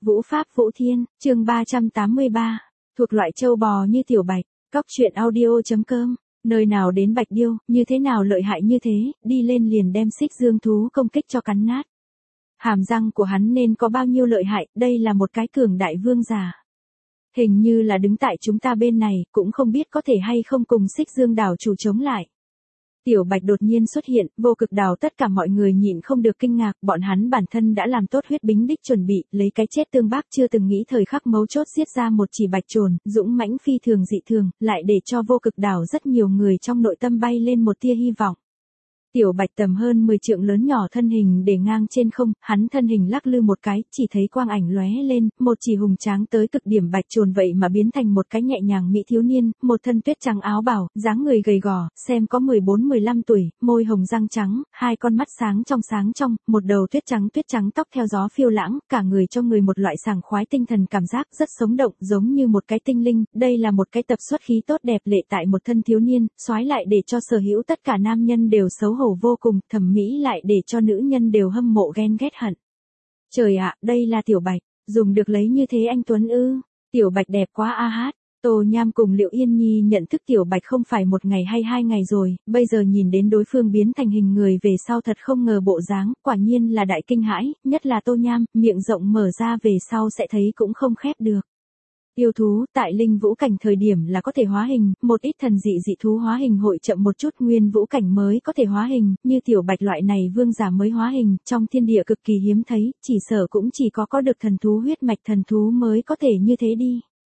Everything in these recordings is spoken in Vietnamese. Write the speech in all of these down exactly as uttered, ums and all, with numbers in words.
Vũ Pháp Vũ Thiên, chương ba trăm tám mươi ba, thuộc loại châu bò như tiểu bạch, cóc truyện audio.com, nơi nào đến bạch điêu, như thế nào lợi hại như thế, đi lên liền đem xích dương thú công kích cho cắn nát. Hàm răng của hắn nên có bao nhiêu lợi hại, đây là một cái cường đại vương giả. Hình như là đứng tại chúng ta bên này, cũng không biết có thể hay không cùng xích dương đảo chủ chống lại. Tiểu Bạch đột nhiên xuất hiện, vô cực đảo tất cả mọi người nhịn không được kinh ngạc, bọn hắn bản thân đã làm tốt huyết bính đích chuẩn bị, lấy cái chết tương bác chưa từng nghĩ thời khắc mấu chốt giết ra một chỉ bạch trồn, dũng mãnh phi thường dị thường, lại để cho vô cực đảo rất nhiều người trong nội tâm bay lên một tia hy vọng. Tiểu Bạch tầm hơn mười trượng lớn nhỏ thân hình để ngang trên không, hắn thân hình lắc lư một cái, chỉ thấy quang ảnh lóe lên, một chỉ hùng tráng tới cực điểm bạch trồn vậy mà biến thành một cái nhẹ nhàng mỹ thiếu niên, một thân tuyết trắng áo bào, dáng người gầy gò, xem có mười bốn mười lăm tuổi, môi hồng răng trắng, hai con mắt sáng trong sáng trong, một đầu tuyết trắng tuyết trắng tóc theo gió phiêu lãng, cả người cho người một loại sảng khoái tinh thần cảm giác rất sống động, giống như một cái tinh linh, đây là một cái tập xuất khí tốt đẹp lệ tại một thân thiếu niên, soái lại để cho sở hữu tất cả nam nhân đều xấu hổ vô cùng, thẩm mỹ lại để cho nữ nhân đều hâm mộ ghen ghét hận. Trời ạ, đây là Tiểu Bạch, dùng được lấy như thế anh Tuấn ư? Tiểu Bạch đẹp quá a hát. Tô Nham cùng Liệu Yên Nhi nhận thức Tiểu Bạch không phải một ngày hay hai ngày rồi, bây giờ nhìn đến đối phương biến thành hình người về sau thật không ngờ bộ dáng, quả nhiên là đại kinh hãi, nhất là Tô Nham, miệng rộng mở ra về sau sẽ thấy cũng không khép được. Yêu thú, tại linh vũ cảnh thời điểm là có thể hóa hình, một ít thần dị dị thú hóa hình hội chậm một chút, nguyên vũ cảnh mới có thể hóa hình, như Tiểu Bạch loại này vương giả mới hóa hình, trong thiên địa cực kỳ hiếm thấy, chỉ sợ cũng chỉ có có được thần thú huyết mạch thần thú mới có thể như thế đi.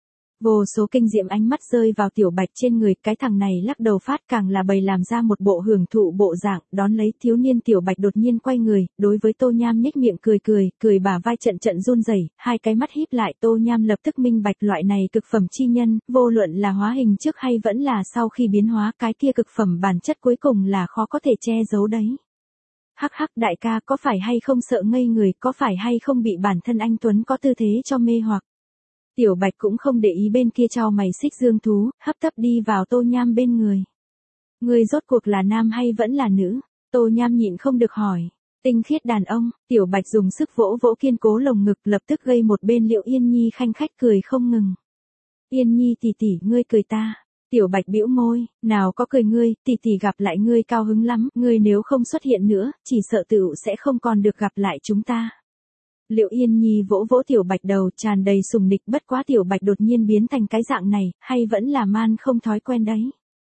Vô số kinh diệm ánh mắt rơi vào Tiểu Bạch trên người, cái thằng này lắc đầu phát càng là bày làm ra một bộ hưởng thụ bộ dạng, đón lấy thiếu niên Tiểu Bạch đột nhiên quay người, đối với Tô Nham nhếch miệng cười cười, cười bả vai trận trận run rẩy, hai cái mắt híp lại, Tô Nham lập tức minh bạch loại này cực phẩm chi nhân, vô luận là hóa hình trước hay vẫn là sau khi biến hóa, cái kia cực phẩm bản chất cuối cùng là khó có thể che giấu đấy. Hắc hắc đại ca, có phải hay không sợ ngây người, có phải hay không bị bản thân anh Tuấn có tư thế cho mê hoặc. Tiểu Bạch cũng không để ý bên kia trao mày xích dương thú, hấp tấp đi vào Tô Nham bên người. Người rốt cuộc là nam hay vẫn là nữ? Tô Nham nhịn không được hỏi. Tinh khiết đàn ông, Tiểu Bạch dùng sức vỗ vỗ kiên cố lồng ngực, lập tức gây một bên Liệu Yên Nhi khanh khách cười không ngừng. Yên Nhi tỷ tỷ, ngươi cười ta. Tiểu Bạch bĩu môi, nào có cười ngươi, tỷ tỷ gặp lại ngươi cao hứng lắm, ngươi nếu không xuất hiện nữa, chỉ sợ tựu sẽ không còn được gặp lại chúng ta. Liệu Yên Nhi vỗ vỗ Tiểu Bạch đầu, tràn đầy sùng nịch, bất quá Tiểu Bạch đột nhiên biến thành cái dạng này, hay vẫn là man không thói quen đấy.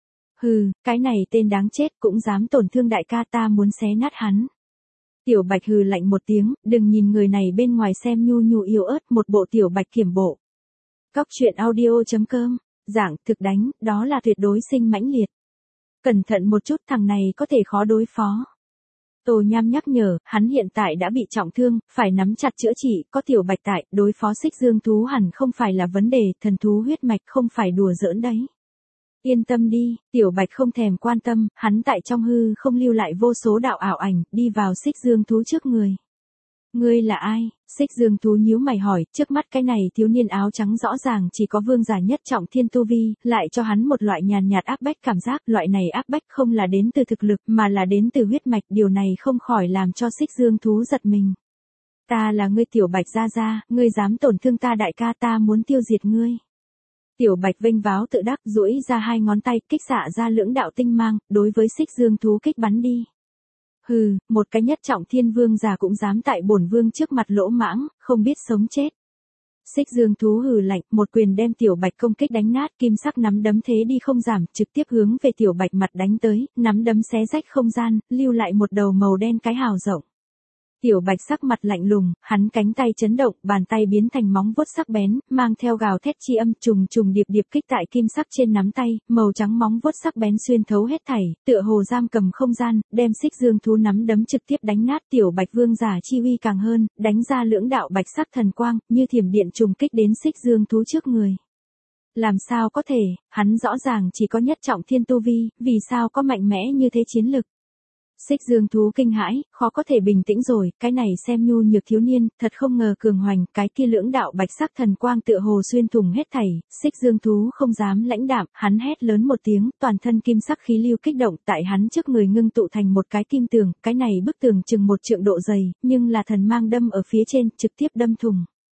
Hừ, cái này tên đáng chết cũng dám tổn thương đại ca, ta muốn xé nát hắn. Tiểu Bạch hừ lạnh một tiếng, đừng nhìn người này bên ngoài xem nhu nhu yếu ớt, một bộ Tiểu Bạch kiểm bộ. Cóc truyện audio.com, dạng thực đánh, đó là tuyệt đối sinh mãnh liệt. Cẩn thận một chút, thằng này có thể khó đối phó. Tô Nham nhắc nhở, hắn hiện tại đã bị trọng thương, phải nắm chặt chữa trị, có Tiểu Bạch tại, đối phó xích dương thú hẳn không phải là vấn đề, thần thú huyết mạch không phải đùa giỡn đấy. Yên tâm đi, Tiểu Bạch không thèm quan tâm, hắn tại trong hư không lưu lại vô số đạo ảo ảnh, đi vào xích dương thú trước người. Ngươi là ai? Xích dương thú nhíu mày hỏi, trước mắt cái này thiếu niên áo trắng rõ ràng chỉ có vương giả nhất trọng thiên tu vi, lại cho hắn một loại nhàn nhạt áp bách cảm giác, loại này áp bách không là đến từ thực lực, mà là đến từ huyết mạch, điều này không khỏi làm cho xích dương thú giật mình. Ta là ngươi Tiểu Bạch gia gia, ngươi dám tổn thương ta đại ca, ta muốn tiêu diệt ngươi. Tiểu Bạch vênh váo tự đắc, duỗi ra hai ngón tay, kích xạ ra lưỡng đạo tinh mang, đối với xích dương thú kích bắn đi. Hừ, một cái nhất trọng thiên vương già cũng dám tại bổn vương trước mặt lỗ mãng, không biết sống chết. Xích dương thú hừ lạnh, một quyền đem Tiểu Bạch công kích đánh nát, kim sắc nắm đấm thế đi không giảm, trực tiếp hướng về Tiểu Bạch mặt đánh tới, nắm đấm xé rách không gian, lưu lại một đầu màu đen cái hào rộng. Tiểu Bạch sắc mặt lạnh lùng, hắn cánh tay chấn động, bàn tay biến thành móng vuốt sắc bén, mang theo gào thét chi âm, trùng trùng điệp điệp kích tại kim sắc trên nắm tay, màu trắng móng vuốt sắc bén xuyên thấu hết thảy, tựa hồ giam cầm không gian, đem xích dương thú nắm đấm trực tiếp đánh nát. Tiểu Bạch vương giả chi uy càng hơn, đánh ra lưỡng đạo bạch sắc thần quang, như thiểm điện trùng kích đến xích dương thú trước người. Làm sao có thể, hắn rõ ràng chỉ có nhất trọng thiên tu vi, vì sao có mạnh mẽ như thế chiến lực. Xích dương thú kinh hãi, khó có thể bình tĩnh rồi, cái này xem nhu nhược thiếu niên, thật không ngờ cường hoành, cái kia lưỡng đạo bạch sắc thần quang tựa hồ xuyên thủng hết thảy, xích dương thú không dám lãnh đạm, hắn hét lớn một tiếng, toàn thân kim sắc khí lưu kích động, tại hắn trước người ngưng tụ thành một cái kim tường, cái này bức tường chừng một trượng độ dày, nhưng là thần mang đâm ở phía trên, trực tiếp đâm thủng.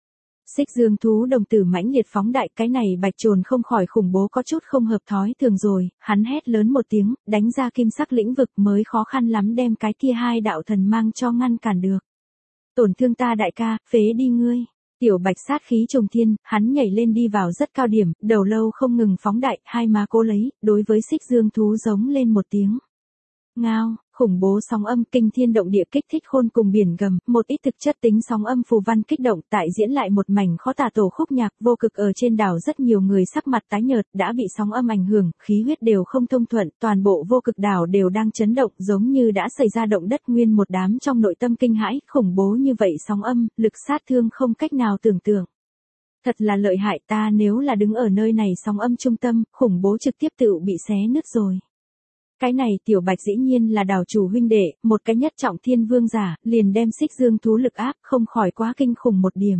Xích dương thú đồng tử mãnh liệt phóng đại, cái này bạch trồn không khỏi khủng bố có chút không hợp thói thường rồi, hắn hét lớn một tiếng, đánh ra kim sắc lĩnh vực mới khó khăn lắm đem cái kia hai đạo thần mang cho ngăn cản được. Tổn thương ta đại ca, phế đi ngươi. Tiểu bạch sát khí trùng thiên, hắn nhảy lên đi vào rất cao điểm, đầu lâu không ngừng phóng đại, hai má cố lấy, đối với xích dương thú giống lên một tiếng. Ngao, khủng bố sóng âm kinh thiên động địa kích thích khôn cùng biển gầm, một ít thực chất tính sóng âm phù văn kích động tại diễn lại một mảnh khó tả tổ khúc nhạc vô cực ở trên đảo rất nhiều người sắc mặt tái nhợt đã bị sóng âm ảnh hưởng, khí huyết đều không thông thuận, toàn bộ vô cực đảo đều đang chấn động giống như đã xảy ra động đất nguyên một đám trong nội tâm kinh hãi, khủng bố như vậy sóng âm, lực sát thương không cách nào tưởng tượng. Thật là lợi hại, ta nếu là đứng ở nơi này sóng âm trung tâm, khủng bố trực tiếp tự bị xé nứt rồi. Cái này tiểu bạch dĩ nhiên là đảo chủ huynh đệ, một cái nhất trọng thiên vương giả, liền đem xích dương thú lực áp không khỏi quá kinh khủng một điểm.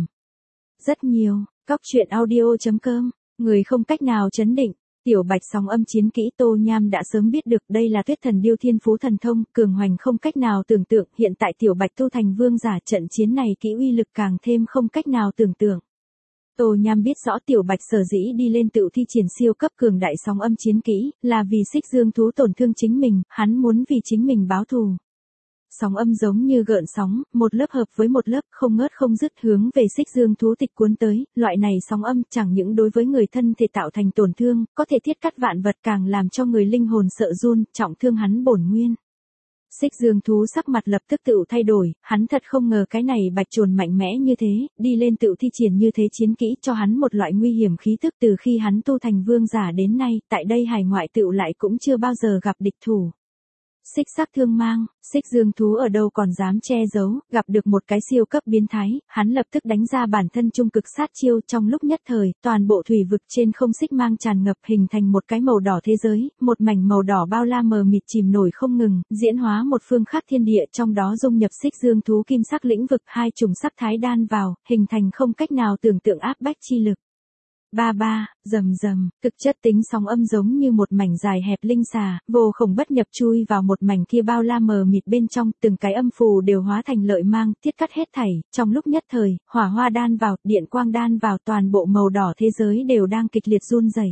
Rất nhiều, Cóc truyện audio chấm com, người không cách nào chấn định, tiểu bạch sóng âm chiến kỹ Tô Nham đã sớm biết được đây là tuyết thần điêu thiên phú thần thông, cường hoành không cách nào tưởng tượng, hiện tại tiểu bạch tu thành vương giả trận chiến này kỹ uy lực càng thêm không cách nào tưởng tượng. Tô Nham biết rõ tiểu bạch sở dĩ đi lên tự thi triển siêu cấp cường đại sóng âm chiến kỹ, là vì xích dương thú tổn thương chính mình, hắn muốn vì chính mình báo thù. Sóng âm giống như gợn sóng, một lớp hợp với một lớp không ngớt không dứt hướng về xích dương thú tịch cuốn tới, loại này sóng âm chẳng những đối với người thân thể tạo thành tổn thương, có thể thiết cắt vạn vật càng làm cho người linh hồn sợ run, trọng thương hắn bổn nguyên. Xích dương thú sắc mặt lập tức tự thay đổi, hắn thật không ngờ cái này bạch trồn mạnh mẽ như thế, đi lên tự thi triển như thế chiến kỹ cho hắn một loại nguy hiểm khí tức từ khi hắn tu thành vương giả đến nay, tại đây hải ngoại tự lại cũng chưa bao giờ gặp địch thủ. Xích sắc thương mang, xích dương thú ở đâu còn dám che giấu, gặp được một cái siêu cấp biến thái, hắn lập tức đánh ra bản thân trung cực sát chiêu trong lúc nhất thời, toàn bộ thủy vực trên không xích mang tràn ngập hình thành một cái màu đỏ thế giới, một mảnh màu đỏ bao la mờ mịt chìm nổi không ngừng, diễn hóa một phương khác thiên địa trong đó dung nhập xích dương thú kim sắc lĩnh vực hai chủng sắc thái đan vào, hình thành không cách nào tưởng tượng áp bách chi lực. Ba ba, rầm rầm, thực chất tính sóng âm giống như một mảnh dài hẹp linh xà, vô khổng bất nhập chui vào một mảnh kia bao la mờ mịt bên trong, từng cái âm phù đều hóa thành lợi mang, tiết cắt hết thảy, trong lúc nhất thời, hỏa hoa đan vào, điện quang đan vào, toàn bộ màu đỏ thế giới đều đang kịch liệt run rẩy.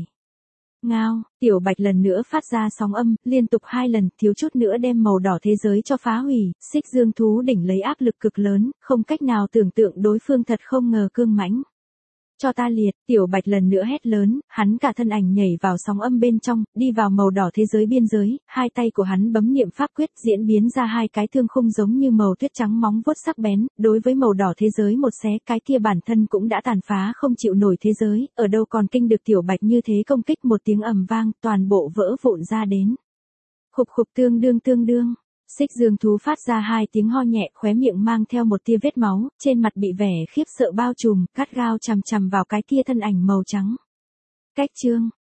Ngao, tiểu bạch lần nữa phát ra sóng âm, liên tục hai lần, thiếu chút nữa đem màu đỏ thế giới cho phá hủy, xích dương thú đỉnh lấy áp lực cực lớn, không cách nào tưởng tượng đối phương thật không ngờ cương mãnh. Cho ta liệt, tiểu bạch lần nữa hét lớn, hắn cả thân ảnh nhảy vào sóng âm bên trong, đi vào màu đỏ thế giới biên giới, hai tay của hắn bấm niệm pháp quyết diễn biến ra hai cái thương khung giống như màu tuyết trắng móng vuốt sắc bén, đối với màu đỏ thế giới một xé, cái kia bản thân cũng đã tàn phá không chịu nổi thế giới, ở đâu còn kinh được tiểu bạch như thế công kích một tiếng ầm vang, toàn bộ vỡ vụn ra đến. Khục khục tương đương tương đương. Xích dương thú phát ra hai tiếng ho nhẹ, khóe miệng mang theo một tia vết máu, trên mặt bị vẻ khiếp sợ bao trùm, gắt gao chằm chằm vào cái kia thân ảnh màu trắng. Cách chương,